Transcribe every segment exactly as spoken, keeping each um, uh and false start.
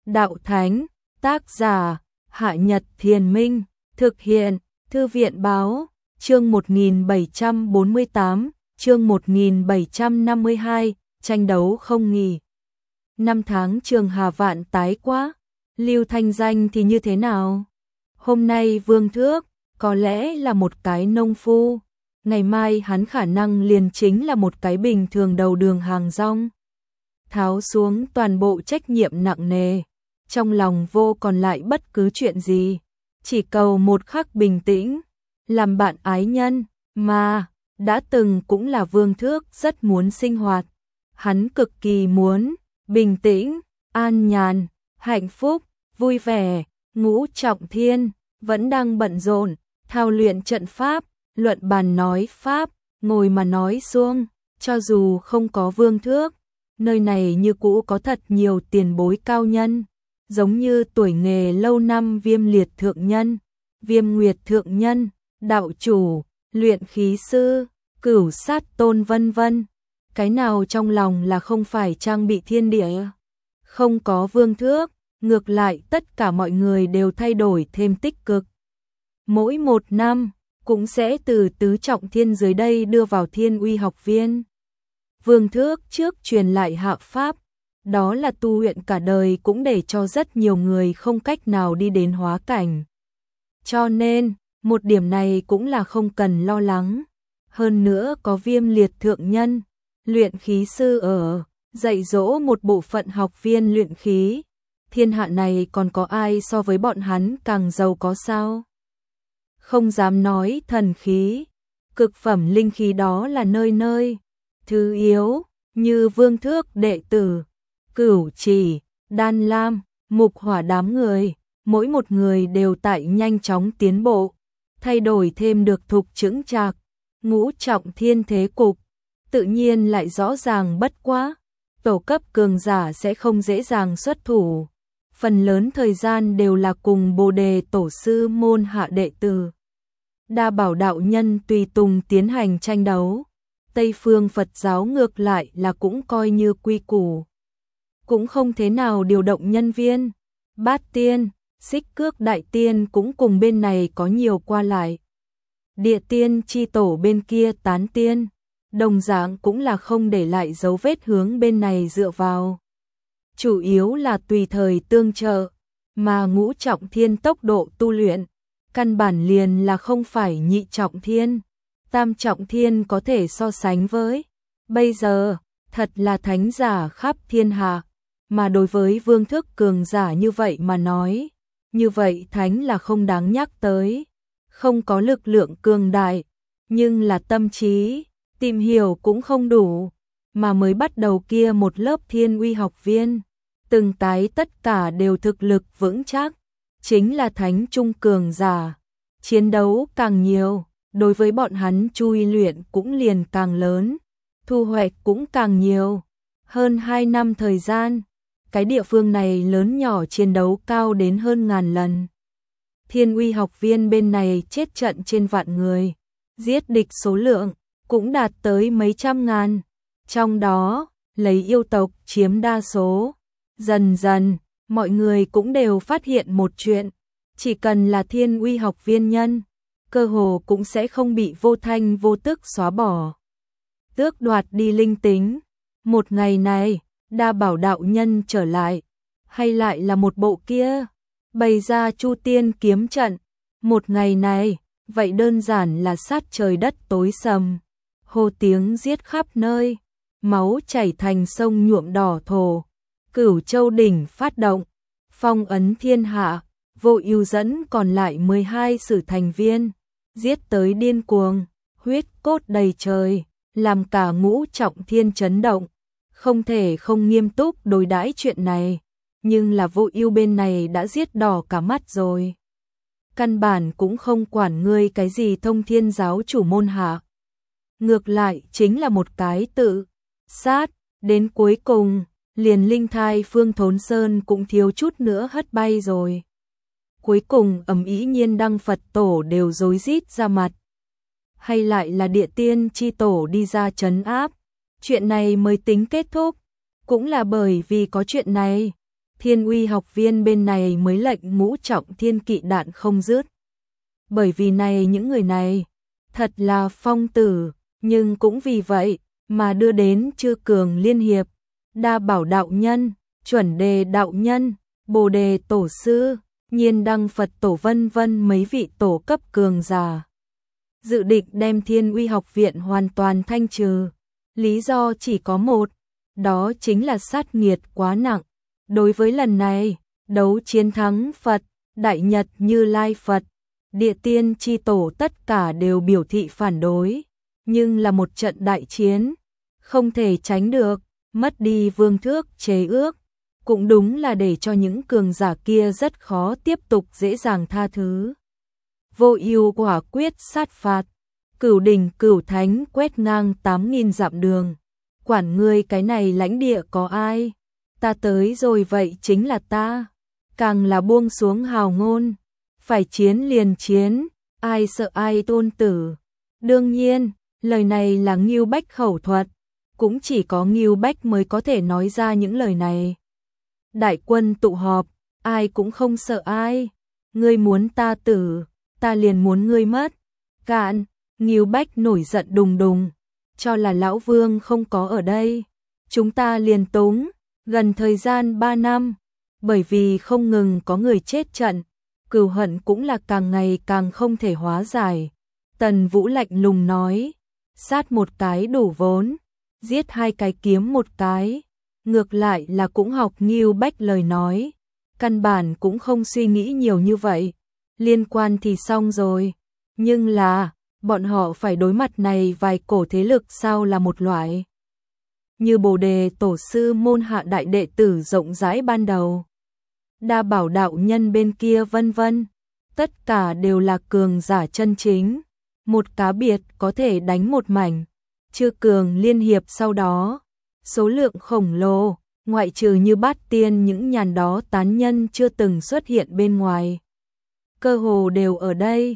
đạo thánh, tác giả, Hạ Nhật Thiền Minh, thực hiện, Thư viện báo, chương một nghìn bảy trăm bốn mươi tám, chương một nghìn bảy trăm năm mươi hai, tranh đấu không nghỉ. Năm tháng trường Hà Vạn tái quá, Lưu thanh danh thì như thế nào? Hôm nay Vương Thước, có lẽ là một cái nông phu, ngày mai hắn khả năng liền chính là một cái bình thường đầu đường hàng rong. Tháo xuống toàn bộ trách nhiệm nặng nề, trong lòng vô còn lại bất cứ chuyện gì, chỉ cầu một khắc bình tĩnh, làm bạn ái nhân, mà, đã từng cũng là Vương Thước rất muốn sinh hoạt. Hắn cực kỳ muốn, bình tĩnh, an nhàn, hạnh phúc, vui vẻ. Ngũ Trọng Thiên vẫn đang bận rộn, thao luyện trận pháp, luận bàn nói pháp, ngồi mà nói xuông, cho dù không có Vương Thước, nơi này như cũ có thật nhiều tiền bối cao nhân, giống như tuổi nghề lâu năm Viêm Liệt thượng nhân, Viêm Nguyệt thượng nhân, đạo chủ, luyện khí sư, Cửu Sát Tôn vân vân. Cái nào trong lòng là không phải trang bị thiên địa? Không có Vương Thước, ngược lại tất cả mọi người đều thay đổi thêm tích cực. Mỗi một năm, cũng sẽ từ tứ trọng thiên dưới đây đưa vào Thiên Uy học viên. Vương Thước trước truyền lại hạ pháp, đó là tu luyện cả đời cũng để cho rất nhiều người không cách nào đi đến hóa cảnh. Cho nên, một điểm này cũng là không cần lo lắng. Hơn nữa có Viêm Liệt thượng nhân, luyện khí sư ở, dạy dỗ một bộ phận học viên luyện khí. Thiên hạ này còn có ai so với bọn hắn càng giàu có sao? Không dám nói thần khí, cực phẩm linh khí đó là nơi nơi. Thứ yếu, như Vương Thước đệ tử, Cửu Chỉ, Đan Lam, Mục Hỏa đám người, mỗi một người đều tại nhanh chóng tiến bộ, thay đổi thêm được thục chững chạc. Ngũ Trọng Thiên thế cục, tự nhiên lại rõ ràng bất quá. Tổ cấp cường giả sẽ không dễ dàng xuất thủ, phần lớn thời gian đều là cùng Bồ Đề tổ sư môn hạ đệ tử. Đa Bảo đạo nhân tùy tùng tiến hành tranh đấu. Tây phương Phật giáo ngược lại là cũng coi như quy củ, cũng không thế nào điều động nhân viên. Bát Tiên, Xích Cước đại tiên cũng cùng bên này có nhiều qua lại. Địa tiên chi tổ bên kia tán tiên, đồng dạng cũng là không để lại dấu vết hướng bên này dựa vào. Chủ yếu là tùy thời tương trợ, mà Ngũ Trọng Thiên tốc độ tu luyện, căn bản liền là không phải Nhị Trọng Thiên, Tam Trọng Thiên có thể so sánh với. Bây giờ, thật là thánh giả khắp thiên hạ, mà đối với Vương Thước cường giả như vậy mà nói, như vậy thánh là không đáng nhắc tới, không có lực lượng cường đại, nhưng là tâm trí, tìm hiểu cũng không đủ, mà mới bắt đầu kia một lớp Thiên Uy học viên, từng cái tất cả đều thực lực vững chắc, chính là thánh trung cường giả, chiến đấu càng nhiều, đối với bọn hắn chui luyện cũng liền càng lớn, thu hoạch cũng càng nhiều. Hơn hai năm thời gian, cái địa phương này lớn nhỏ chiến đấu cao đến hơn ngàn lần. Thiên Uy học viên bên này chết trận trên vạn người, giết địch số lượng cũng đạt tới mấy trăm ngàn, trong đó lấy yêu tộc chiếm đa số. Dần dần, mọi người cũng đều phát hiện một chuyện, chỉ cần là Thiên Uy học viên nhân, cơ hồ cũng sẽ không bị vô thanh vô tức xóa bỏ, tước đoạt đi linh tính. Một ngày này, Đa Bảo đạo nhân trở lại, hay lại là một bộ kia, bày ra Chu Tiên kiếm trận. Một ngày này, vậy đơn giản là sát trời đất tối sầm, hô tiếng giết khắp nơi, máu chảy thành sông nhuộm đỏ thổ. Cửu Châu đỉnh phát động, phong ấn thiên hạ, Vô Ưu dẫn còn lại mười hai sử thành viên, giết tới điên cuồng, huyết cốt đầy trời, làm cả Ngũ Trọng Thiên chấn động, không thể không nghiêm túc đối đãi chuyện này, nhưng là Vô Ưu bên này đã giết đỏ cả mắt rồi. Căn bản cũng không quản ngươi cái gì Thông Thiên giáo chủ môn hạ. Ngược lại chính là một cái tự sát, đến cuối cùng liền linh thai Phương Thốn Sơn cũng thiếu chút nữa hất bay rồi. Cuối cùng ầm ĩ Nhiên Đăng Phật tổ đều rối rít ra mặt. Hay lại là Địa Tiên chi tổ đi ra trấn áp, chuyện này mới tính kết thúc. Cũng là bởi vì có chuyện này, Thiên Uy học viên bên này mới lệnh Ngũ Trọng Thiên kỵ đạn không dứt. Bởi vì này những người này thật là phong tử, nhưng cũng vì vậy mà đưa đến Chư Cường Liên Hiệp, Đa Bảo đạo nhân, Chuẩn Đề đạo nhân, Bồ Đề tổ sư, Nhiên Đăng Phật tổ vân vân mấy vị tổ cấp cường giả. Dự định đem Thiên Uy học viện hoàn toàn thanh trừ. Lý do chỉ có một, đó chính là sát nghiệt quá nặng. Đối với lần này, đấu chiến thắng Phật, Đại Nhật Như Lai Phật, Địa Tiên Chi Tổ tất cả đều biểu thị phản đối. Nhưng là một trận đại chiến, không thể tránh được, mất đi vương thước chế ước. Cũng đúng là để cho những cường giả kia rất khó tiếp tục dễ dàng tha thứ. Vô ưu quả quyết sát phạt, cửu đỉnh cửu thánh quét ngang tám nghìn dặm đường. Quản ngươi cái này lãnh địa có ai? Ta tới rồi vậy chính là ta. Càng là buông xuống hào ngôn, phải chiến liền chiến, ai sợ ai tôn tử. Đương nhiên, lời này là Ngưu Bách khẩu thuật, cũng chỉ có Ngưu Bách mới có thể nói ra những lời này. Đại quân tụ họp, ai cũng không sợ ai. Ngươi muốn ta tử, ta liền muốn ngươi mất. Cạn, Ngưu Bách nổi giận đùng đùng, cho là lão vương không có ở đây. Chúng ta liền tống, gần thời gian ba năm, bởi vì không ngừng có người chết trận, cừu hận cũng là càng ngày càng không thể hóa giải. Tần Vũ lạnh lùng nói, sát một cái đủ vốn, giết hai cái kiếm một cái. Ngược lại là cũng học Ngưu Bách lời nói, căn bản cũng không suy nghĩ nhiều như vậy. Liên quan thì xong rồi, nhưng là bọn họ phải đối mặt này vài cổ thế lực sao là một loại. Như Bồ Đề tổ sư môn hạ đại đệ tử rộng rãi ban đầu, Đa Bảo đạo nhân bên kia vân vân, tất cả đều là cường giả chân chính, một cá biệt có thể đánh một mảnh. Chư Cường Liên Hiệp sau đó, số lượng khổng lồ, ngoại trừ như Bát Tiên những nhàn đó tán nhân chưa từng xuất hiện bên ngoài. Cơ hồ đều ở đây,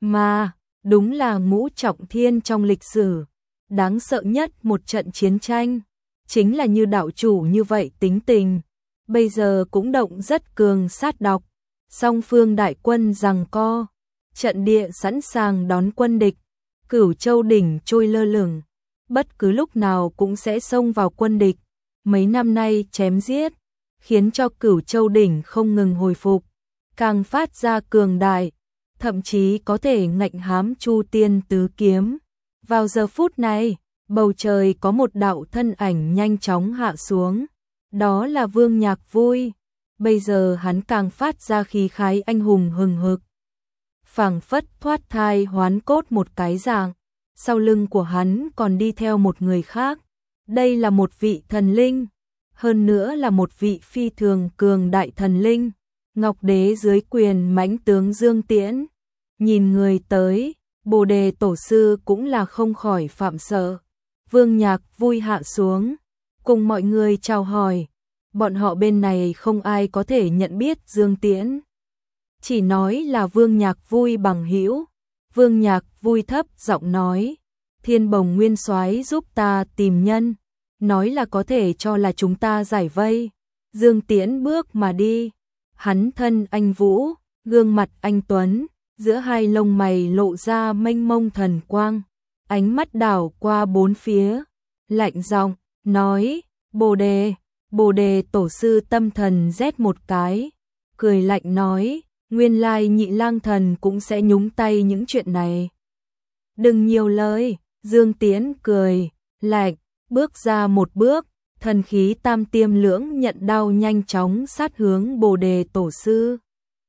mà đúng là Ngũ Trọng Thiên trong lịch sử. Đáng sợ nhất một trận chiến tranh, chính là như đạo chủ như vậy tính tình. Bây giờ cũng động rất cường sát độc, song phương đại quân giằng co, trận địa sẵn sàng đón quân địch, Cửu Châu đỉnh trôi lơ lửng, bất cứ lúc nào cũng sẽ xông vào quân địch. Mấy năm nay chém giết, khiến cho Cửu Châu đỉnh không ngừng hồi phục, càng phát ra cường đại, thậm chí có thể ngạnh hám Chu Tiên tứ kiếm. Vào giờ phút này, bầu trời có một đạo thân ảnh nhanh chóng hạ xuống, đó là Vương Nhạc Vui. Bây giờ hắn càng phát ra khí khái anh hùng hừng hực, phảng phất thoát thai hoán cốt một cái dạng. Sau lưng của hắn còn đi theo một người khác, đây là một vị thần linh, hơn nữa là một vị phi thường cường đại thần linh, Ngọc Đế dưới quyền mãnh tướng Dương Tiễn. Nhìn người tới, Bồ Đề tổ sư cũng là không khỏi phạm sợ. Vương Nhạc Vui hạ xuống, cùng mọi người chào hỏi. Bọn họ bên này không ai có thể nhận biết Dương Tiễn, chỉ nói là Vương Nhạc Vui bằng hữu. Vương Nhạc Vui thấp giọng nói, Thiên Bồng Nguyên Soái giúp ta tìm nhân, nói là có thể cho là chúng ta giải vây. Dương Tiễn bước mà đi, hắn thân anh vũ, gương mặt anh tuấn, giữa hai lông mày lộ ra mênh mông thần quang, ánh mắt đảo qua bốn phía, lạnh giọng nói, Bồ Đề. Bồ Đề tổ sư tâm thần rét một cái, cười lạnh nói, nguyên lai Nhị Lang Thần cũng sẽ nhúng tay những chuyện này. Đừng nhiều lời. Dương Tiễn cười lạnh, bước ra một bước, thần khí tam tiêm lưỡng nhận đao nhanh chóng sát hướng Bồ Đề tổ sư.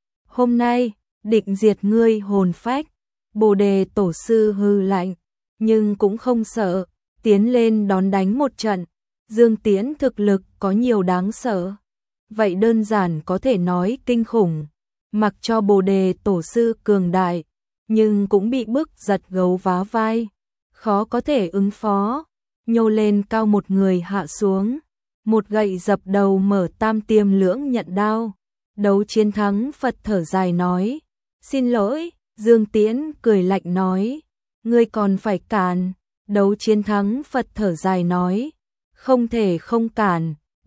Hôm nay, định diệt ngươi hồn phách. Bồ Đề tổ sư hư lạnh, nhưng cũng không sợ, tiến lên đón đánh một trận. Dương Tiễn thực lực có nhiều đáng sợ, vậy đơn giản có thể nói kinh khủng. Mặc cho Bồ Đề tổ sư cường đại, nhưng cũng bị bức giật gấu vá vai, khó có thể ứng phó. Nhô lên cao một người hạ xuống, một gậy dập đầu mở tam tiêm lưỡng nhận đao. Đấu chiến thắng Phật thở dài nói, xin lỗi. Dương Tiễn cười lạnh nói, ngươi còn phải cản. Đấu chiến thắng Phật thở dài nói, không thể không cản.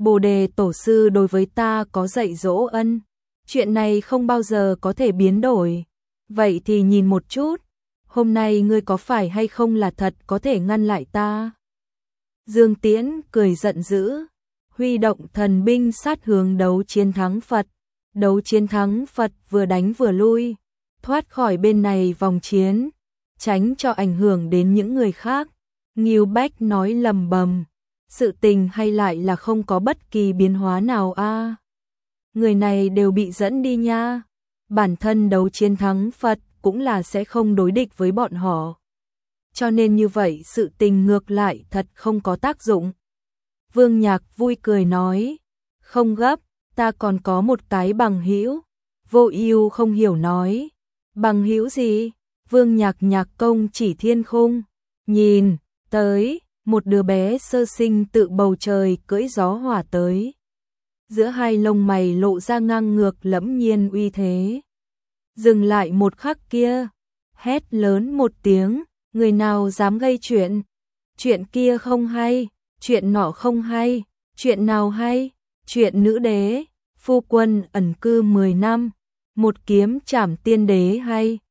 Bồ đề tổ sư đối với ta có dạy dỗ ân, chuyện này không bao giờ có thể biến đổi. Vậy thì nhìn một chút, hôm nay ngươi có phải hay không là thật có thể ngăn lại ta? Dương Tiễn cười giận dữ, huy động thần binh sát hướng đấu chiến thắng Phật. Đấu chiến thắng Phật vừa đánh vừa lui, thoát khỏi bên này vòng chiến, tránh cho ảnh hưởng đến những người khác. Ngưu Bách nói lầm bầm, sự tình hay lại là không có bất kỳ biến hóa nào a? À? Người này đều bị dẫn đi nha. Bản thân đấu chiến thắng Phật cũng là sẽ không đối địch với bọn họ. Cho nên như vậy sự tình ngược lại thật không có tác dụng. Vương Nhạc vui cười nói, không gấp, ta còn có một cái bằng hữu. Vô Ưu không hiểu nói, bằng hữu gì? Vương Nhạc nhạc công chỉ thiên khung, nhìn, tới, một đứa bé sơ sinh tự bầu trời cưỡi gió hỏa tới. Giữa hai lông mày lộ ra ngang ngược lẫm nhiên uy thế. Dừng lại một khắc kia, hét lớn một tiếng, người nào dám gây chuyện? Chuyện kia không hay, chuyện nọ không hay, chuyện nào hay? Chuyện nữ đế, phu quân ẩn cư mười năm, một kiếm trảm tiên đế hay?